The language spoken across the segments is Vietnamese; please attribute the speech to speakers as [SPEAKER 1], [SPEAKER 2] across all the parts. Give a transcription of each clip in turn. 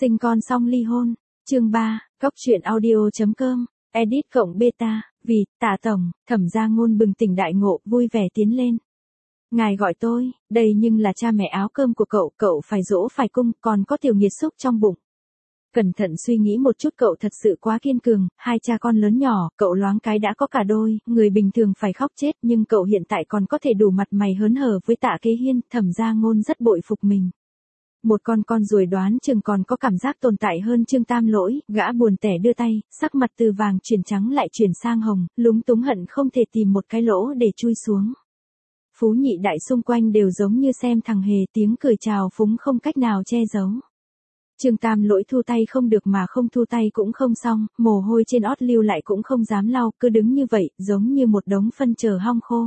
[SPEAKER 1] Sinh con xong ly hôn. Chương 3, Góc truyện audio.com, edit cộng beta, vì, Tạ Tổng, Thẩm Gia Ngôn bừng tỉnh đại ngộ, vui vẻ tiến lên. Ngài gọi tôi, đây nhưng là cha mẹ áo cơm của cậu phải dỗ phải cung, còn có tiểu nghiệt xúc trong bụng. Cẩn thận suy nghĩ một chút, cậu thật sự quá kiên cường, hai cha con lớn nhỏ, cậu loáng cái đã có cả đôi, người bình thường phải khóc chết, nhưng cậu hiện tại còn có thể đủ mặt mày hớn hở với Tạ Kế Hiên. Thẩm Gia Ngôn rất bội phục mình. Một con ruồi đoán chừng còn có cảm giác tồn tại hơn Trương Tam Lỗi, gã buồn tẻ đưa tay, sắc mặt từ vàng chuyển trắng lại chuyển sang hồng, lúng túng hận không thể tìm một cái lỗ để chui xuống. Phú nhị đại xung quanh đều giống như xem thằng hề, tiếng cười chào phúng không cách nào che giấu. Trương Tam Lỗi thu tay không được mà không thu tay cũng không xong, mồ hôi trên ót lưu lại cũng không dám lau, cứ đứng như vậy, giống như một đống phân chờ hong khô.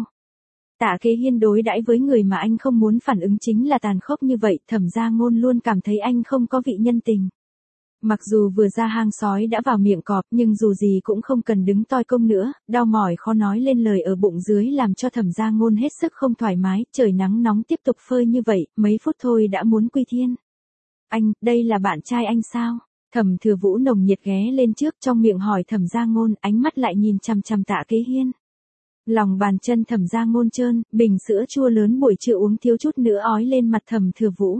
[SPEAKER 1] Tạ Kế Hiên đối đãi với người mà anh không muốn phản ứng chính là tàn khốc như vậy, Thẩm Gia Ngôn luôn cảm thấy anh không có vị nhân tình. Mặc dù vừa ra hang sói đã vào miệng cọp, nhưng dù gì cũng không cần đứng toi công nữa, đau mỏi khó nói lên lời ở bụng dưới làm cho Thẩm Gia Ngôn hết sức không thoải mái, trời nắng nóng tiếp tục phơi như vậy, mấy phút thôi đã muốn quy thiên. Anh, đây là bạn trai anh sao? Thẩm Thừa Vũ nồng nhiệt ghé lên trước, trong miệng hỏi Thẩm Gia Ngôn, ánh mắt lại nhìn chằm chằm Tạ Kế Hiên. Lòng bàn chân Thẩm Gia Ngôn trơn, bình sữa chua lớn buổi trưa uống thiếu chút nữa ói lên mặt Thẩm Thừa Vũ.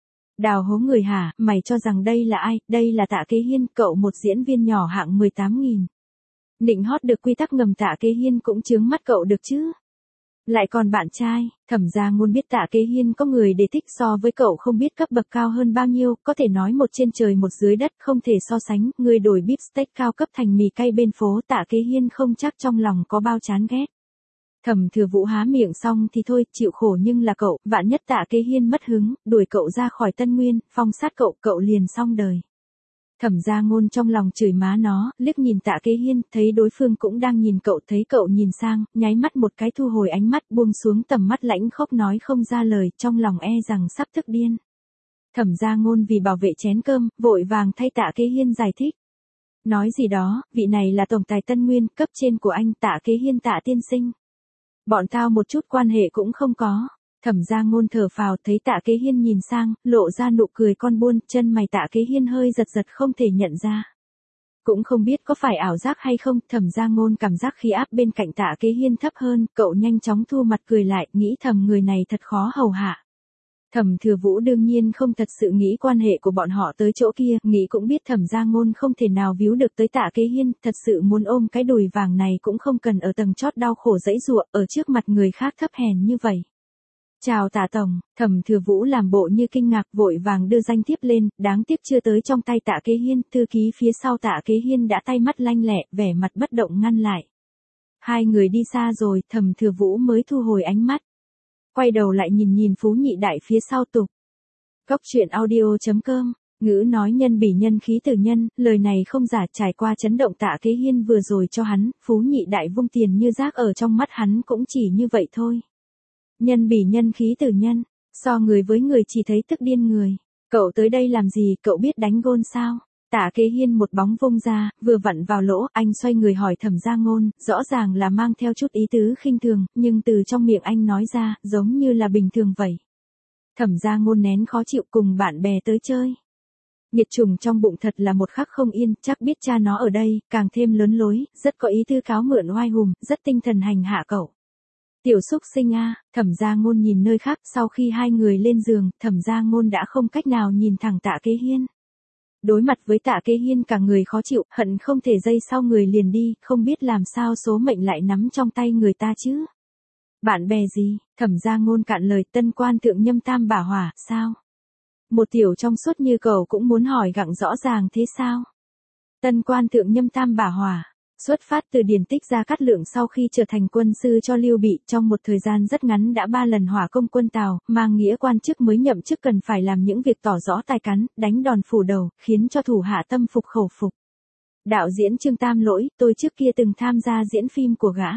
[SPEAKER 1] Đào hố người hả, mày cho rằng đây là ai? Đây là Tạ Kế Hiên, cậu một diễn viên nhỏ hạng 18.000. Nịnh hót được quy tắc ngầm, Tạ Kế Hiên cũng chướng mắt cậu được chứ. Lại còn bạn trai, Thẩm Gia Ngôn biết Tạ Kế Hiên có người để thích, so với cậu không biết cấp bậc cao hơn bao nhiêu, có thể nói một trên trời một dưới đất, không thể so sánh, người đổi bíp steak cao cấp thành mì cay bên phố, Tạ Kế Hiên không chắc trong lòng có bao chán ghét. Thẩm Thừa Vũ há miệng xong thì thôi, chịu khổ, nhưng là cậu, vạn nhất Tạ Kế Hiên mất hứng, đuổi cậu ra khỏi Tân Nguyên, phong sát cậu liền xong đời. Thẩm Gia Ngôn trong lòng chửi má nó, liếc nhìn Tạ Kế Hiên, thấy đối phương cũng đang nhìn cậu, thấy cậu nhìn sang, nháy mắt một cái thu hồi ánh mắt, buông xuống tầm mắt lãnh khốc nói không ra lời, trong lòng e rằng sắp tức điên. Thẩm Gia Ngôn vì bảo vệ chén cơm, vội vàng thay Tạ Kế Hiên giải thích. Nói gì đó, vị này là tổng tài Tân Nguyên, cấp trên của anh, Tạ Kế Hiên, Tạ tiên sinh. Bọn tao một chút quan hệ cũng không có. Thẩm Gia Ngôn thở phào, thấy Tạ Kế Hiên nhìn sang, lộ ra nụ cười con buôn, chân mày Tạ Kế Hiên hơi giật không thể nhận ra. Cũng không biết có phải ảo giác hay không, Thẩm Gia Ngôn cảm giác khí áp bên cạnh Tạ Kế Hiên thấp hơn, cậu nhanh chóng thu mặt cười lại, nghĩ thầm người này thật khó hầu hạ. Thẩm Thừa Vũ đương nhiên không thật sự nghĩ quan hệ của bọn họ tới chỗ kia, nghĩ cũng biết Thẩm Gia Ngôn không thể nào víu được tới Tạ Kế Hiên, thật sự muốn ôm cái đùi vàng này cũng không cần ở tầng chót đau khổ giãy giụa, ở trước mặt người khác thấp hèn như vậy. Chào Tạ Tổng, Thẩm Thừa Vũ làm bộ như kinh ngạc, vội vàng đưa danh thiếp lên, đáng tiếc chưa tới trong tay Tạ Kế Hiên, thư ký phía sau Tạ Kế Hiên đã tay mắt lanh lẹ, vẻ mặt bất động ngăn lại. Hai người đi xa rồi, Thẩm Thừa Vũ mới thu hồi ánh mắt. Quay đầu lại nhìn Phú nhị đại phía sau tục. Góc truyện audio.com, ngữ nói nhân bỉ nhân khí tử nhân, lời này không giả, trải qua chấn động Tạ Kế Hiên vừa rồi cho hắn, Phú nhị đại vung tiền như rác, ở trong mắt hắn cũng chỉ như vậy thôi. Nhân bỉ nhân khí tử nhân, so người với người chỉ thấy tức điên người. Cậu tới đây làm gì, cậu biết đánh gôn sao? Tạ Kế Hiên một bóng vung ra, vừa vặn vào lỗ, anh xoay người hỏi Thẩm Gia Ngôn, rõ ràng là mang theo chút ý tứ khinh thường, nhưng từ trong miệng anh nói ra, giống như là bình thường vậy. Thẩm Gia Ngôn nén khó chịu, cùng bạn bè tới chơi. Nhiệt trùng trong bụng thật là một khắc không yên, chắc biết cha nó ở đây, càng thêm lớn lối, rất có ý tứ cáo mượn oai hùng, rất tinh thần hành hạ cậu. Tiểu xúc sinh a, Thẩm Gia Ngôn nhìn nơi khác, sau khi hai người lên giường, Thẩm Gia Ngôn đã không cách nào nhìn thẳng Tạ Kế Hiên. Đối mặt với Tạ Kế Hiên cả người khó chịu, hận không thể giây sau người liền đi, không biết làm sao số mệnh lại nắm trong tay người ta chứ. Bạn bè gì? Thẩm Gia Ngôn cạn lời, tân quan thượng nhâm tam bả hỏa, sao? Một tiểu trong suốt như cậu cũng muốn hỏi gặng rõ ràng thế sao? Tân quan thượng nhâm tam bả hỏa. Xuất phát từ điển tích Gia Cát Lượng sau khi trở thành quân sư cho Lưu Bị, trong một thời gian rất ngắn đã 3 lần hỏa công quân Tào, mang nghĩa quan chức mới nhậm chức cần phải làm những việc tỏ rõ tài cán, đánh đòn phủ đầu, khiến cho thủ hạ tâm phục khẩu phục. Đạo diễn Trương Tam Lỗi, tôi trước kia từng tham gia diễn phim của gã.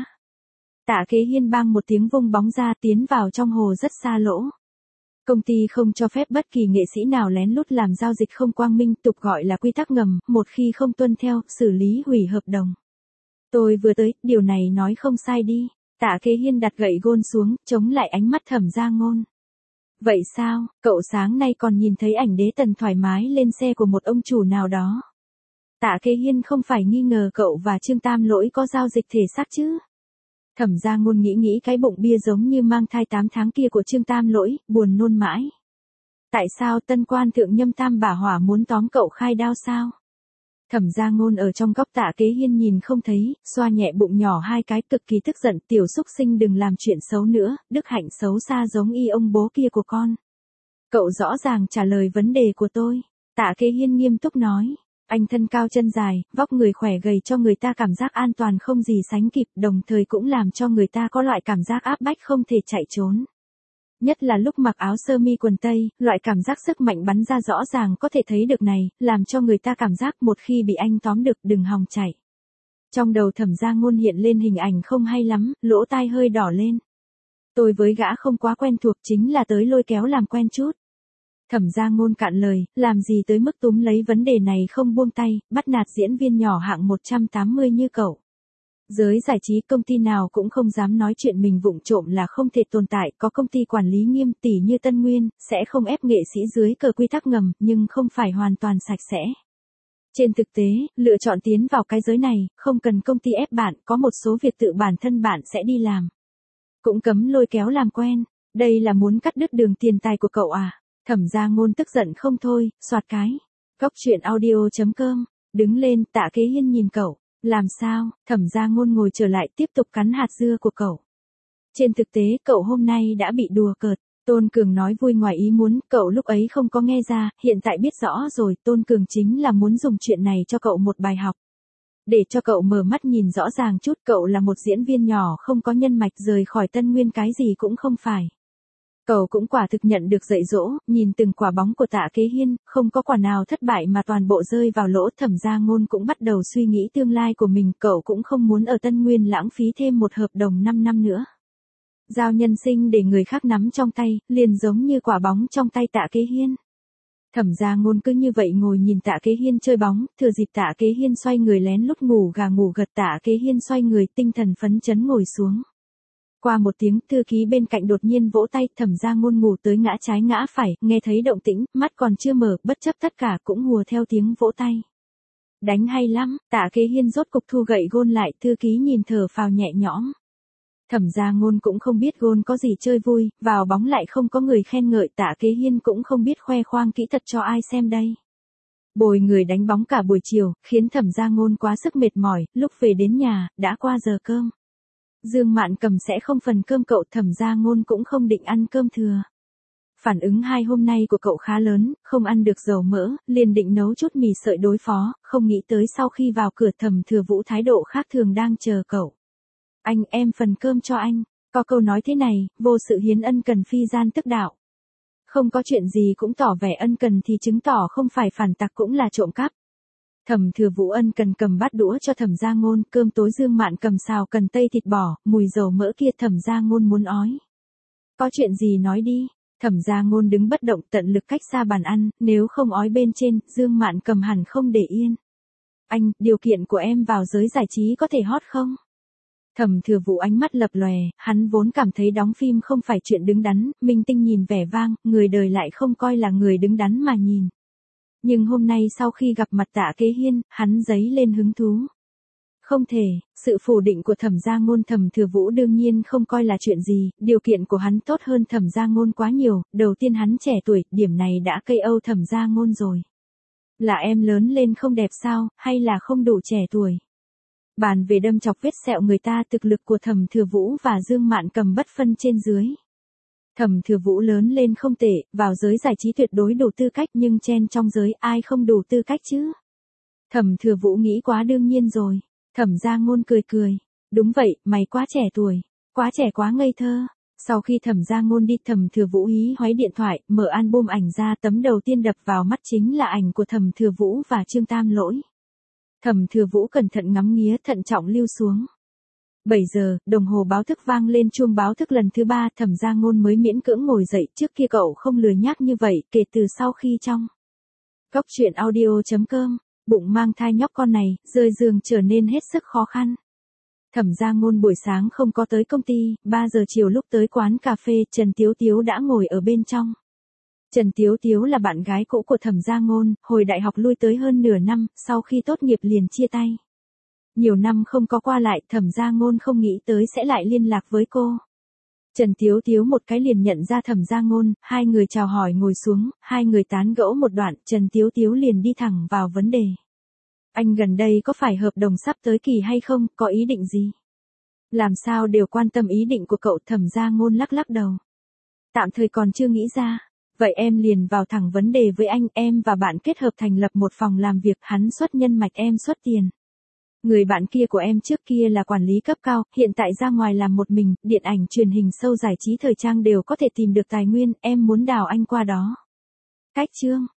[SPEAKER 1] Tạ Kế Hiên bang một tiếng vung bóng ra, tiến vào trong hồ rất xa lỗ. Công ty không cho phép bất kỳ nghệ sĩ nào lén lút làm giao dịch không quang minh, tục gọi là quy tắc ngầm, một khi không tuân theo, xử lý hủy hợp đồng. Tôi vừa tới, điều này nói không sai đi. Tạ Kế Hiên đặt gậy gôn xuống, chống lại ánh mắt Thẩm Gia Ngôn. Vậy sao, cậu sáng nay còn nhìn thấy ảnh đế tần thoải mái lên xe của một ông chủ nào đó. Tạ Kế Hiên không phải nghi ngờ cậu và Trương Tam Lỗi có giao dịch thể xác chứ? Thẩm Gia Ngôn nghĩ cái bụng bia giống như mang thai 8 tháng kia của Trương Tam Lỗi, buồn nôn mãi. Tại sao tân quan thượng nhâm tam bả hỏa muốn tóm cậu khai đao sao? Thẩm Gia Ngôn ở trong góc Tạ Kế Hiên nhìn không thấy, xoa nhẹ bụng nhỏ hai cái, cực kỳ tức giận, tiểu xúc sinh đừng làm chuyện xấu nữa, đức hạnh xấu xa giống y ông bố kia của con. Cậu rõ ràng trả lời vấn đề của tôi. Tạ Kế Hiên nghiêm túc nói. Anh thân cao chân dài, vóc người khỏe gầy cho người ta cảm giác an toàn không gì sánh kịp, đồng thời cũng làm cho người ta có loại cảm giác áp bách không thể chạy trốn. Nhất là lúc mặc áo sơ mi quần tây, loại cảm giác sức mạnh bắn ra rõ ràng có thể thấy được này, làm cho người ta cảm giác một khi bị anh tóm được đừng hòng chạy. Trong đầu Thẩm Gia Ngôn hiện lên hình ảnh không hay lắm, lỗ tai hơi đỏ lên. Tôi với gã không quá quen thuộc, chính là tới lôi kéo làm quen chút. Thẩm Gia Ngôn cạn lời, làm gì tới mức túm lấy vấn đề này không buông tay, bắt nạt diễn viên nhỏ hạng 180 như cậu. Giới giải trí công ty nào cũng không dám nói chuyện mình vụng trộm là không thể tồn tại, có công ty quản lý nghiêm tỉ như Tân Nguyên, sẽ không ép nghệ sĩ dưới cờ quy tắc ngầm, nhưng không phải hoàn toàn sạch sẽ. Trên thực tế, lựa chọn tiến vào cái giới này, không cần công ty ép bạn, có một số việc tự bản thân bạn sẽ đi làm. Cũng cấm lôi kéo làm quen, đây là muốn cắt đứt đường tiền tài của cậu à? Thẩm Gia Ngôn tức giận không thôi, soạt cái. Góc truyện audio.com, đứng lên, Tạ Kế Hiên nhìn cậu. Làm sao? Thẩm Gia Ngôn ngồi trở lại tiếp tục cắn hạt dưa của cậu. Trên thực tế cậu hôm nay đã bị đùa cợt. Tôn Cường nói vui ngoài ý muốn, cậu lúc ấy không có nghe ra, hiện tại biết rõ rồi, Tôn Cường chính là muốn dùng chuyện này cho cậu một bài học. Để cho cậu mở mắt nhìn rõ ràng chút, cậu là một diễn viên nhỏ không có nhân mạch, rời khỏi Tân Nguyên cái gì cũng không phải. Cậu cũng quả thực nhận được dạy dỗ, nhìn từng quả bóng của Tạ Kế Hiên, không có quả nào thất bại mà toàn bộ rơi vào lỗ. Thẩm Gia Ngôn cũng bắt đầu suy nghĩ tương lai của mình, cậu cũng không muốn ở Tân Nguyên lãng phí thêm một hợp đồng 5 năm nữa. Giao nhân sinh để người khác nắm trong tay, liền giống như quả bóng trong tay Tạ Kế Hiên. Thẩm Gia Ngôn cứ như vậy ngồi nhìn Tạ Kế Hiên chơi bóng, thừa dịp Tạ Kế Hiên xoay người lén lút ngủ gà ngủ gật, Tạ Kế Hiên xoay người tinh thần phấn chấn ngồi xuống. Qua một tiếng, thư ký bên cạnh đột nhiên vỗ tay, Thẩm Gia Ngôn ngủ tới ngã trái ngã phải, nghe thấy động tĩnh, mắt còn chưa mở, bất chấp tất cả cũng hùa theo tiếng vỗ tay. Đánh hay lắm, Tạ Kế Hiên rốt cục thu gậy gôn lại, thư ký nhìn thở phào nhẹ nhõm. Thẩm Gia Ngôn cũng không biết gôn có gì chơi vui, vào bóng lại không có người khen ngợi, Tạ Kế Hiên cũng không biết khoe khoang kỹ thuật cho ai xem đây. Bồi người đánh bóng cả buổi chiều, khiến Thẩm Gia Ngôn quá sức mệt mỏi, lúc về đến nhà, đã qua giờ cơm. Dương Mạn Cầm sẽ không phần cơm cậu, Thẩm Gia Ngôn cũng không định ăn cơm thừa. Phản ứng 2 hôm nay của cậu khá lớn, không ăn được dầu mỡ, liền định nấu chút mì sợi đối phó, không nghĩ tới sau khi vào cửa Thẩm Thừa Vũ thái độ khác thường đang chờ cậu. Anh, em phần cơm cho anh. Có câu nói thế này, vô sự hiến ân cần phi gian tức đạo. Không có chuyện gì cũng tỏ vẻ ân cần thì chứng tỏ không phải phản tặc cũng là trộm cắp. Thẩm Thừa Vũ ân cần cầm bát đũa cho Thẩm Gia Ngôn, cơm tối Dương Mạn Cầm xào cần tây thịt bò, mùi dầu mỡ kia Thẩm Gia Ngôn muốn ói. Có chuyện gì nói đi. Thẩm Gia Ngôn đứng bất động, tận lực cách xa bàn ăn, nếu không ói bên trên, Dương Mạn Cầm hẳn không để yên. Anh, điều kiện của em vào giới giải trí có thể hot không? Thẩm Thừa Vũ ánh mắt lập lòe, hắn vốn cảm thấy đóng phim không phải chuyện đứng đắn, minh tinh nhìn vẻ vang, người đời lại không coi là người đứng đắn mà nhìn. Nhưng hôm nay sau khi gặp mặt Tạ Kế Hiên, hắn dấy lên hứng thú. Không thể, sự phủ định của Thẩm Gia Ngôn Thẩm Thừa Vũ đương nhiên không coi là chuyện gì, điều kiện của hắn tốt hơn Thẩm Gia Ngôn quá nhiều, đầu tiên hắn trẻ tuổi, điểm này đã cây âu Thẩm Gia Ngôn rồi. Là em lớn lên không đẹp sao, hay là không đủ trẻ tuổi? Bàn về đâm chọc vết sẹo người ta, thực lực của Thẩm Thừa Vũ và Dương Mạn Cầm bất phân trên dưới. Thẩm Thừa Vũ lớn lên không tệ, vào giới giải trí tuyệt đối đủ tư cách, nhưng chen trong giới ai không đủ tư cách chứ? Thẩm Thừa Vũ nghĩ quá đương nhiên rồi. Thẩm Gia Ngôn cười cười. Đúng vậy, mày quá trẻ tuổi, quá trẻ quá ngây thơ. Sau khi Thẩm Gia Ngôn đi, Thẩm Thừa Vũ hí hoáy điện thoại, mở album ảnh ra, tấm đầu tiên đập vào mắt chính là ảnh của Thẩm Thừa Vũ và Trương Tam Lỗi. Thẩm Thừa Vũ cẩn thận ngắm nghía, thận trọng lưu xuống. 7 giờ, đồng hồ báo thức vang lên, chuông báo thức lần thứ 3, Thẩm Gia Ngôn mới miễn cưỡng ngồi dậy, trước kia cậu không lười nhác như vậy, kể từ sau khi trong Góc truyện audio.com, bụng mang thai nhóc con này, rời giường trở nên hết sức khó khăn. Thẩm Gia Ngôn buổi sáng không có tới công ty, 3 giờ chiều lúc tới quán cà phê, Trần Tiếu Tiếu đã ngồi ở bên trong. Trần Tiếu Tiếu là bạn gái cũ của Thẩm Gia Ngôn, hồi đại học lui tới hơn nửa năm, sau khi tốt nghiệp liền chia tay. Nhiều năm không có qua lại, Thẩm Gia Ngôn không nghĩ tới sẽ lại liên lạc với cô. Trần Tiếu Tiếu một cái liền nhận ra Thẩm Gia Ngôn, hai người chào hỏi ngồi xuống, hai người tán gẫu một đoạn, Trần Tiếu Tiếu liền đi thẳng vào vấn đề. Anh gần đây có phải hợp đồng sắp tới kỳ hay không, có ý định gì? Làm sao đều quan tâm ý định của cậu, Thẩm Gia Ngôn lắc lắc đầu. Tạm thời còn chưa nghĩ ra. Vậy em liền vào thẳng vấn đề với anh, em và bạn kết hợp thành lập một phòng làm việc, hắn xuất nhân mạch em xuất tiền. Người bạn kia của em trước kia là quản lý cấp cao, hiện tại ra ngoài làm một mình, điện ảnh, truyền hình, show giải trí, thời trang đều có thể tìm được tài nguyên, em muốn đào anh qua đó. Cách chương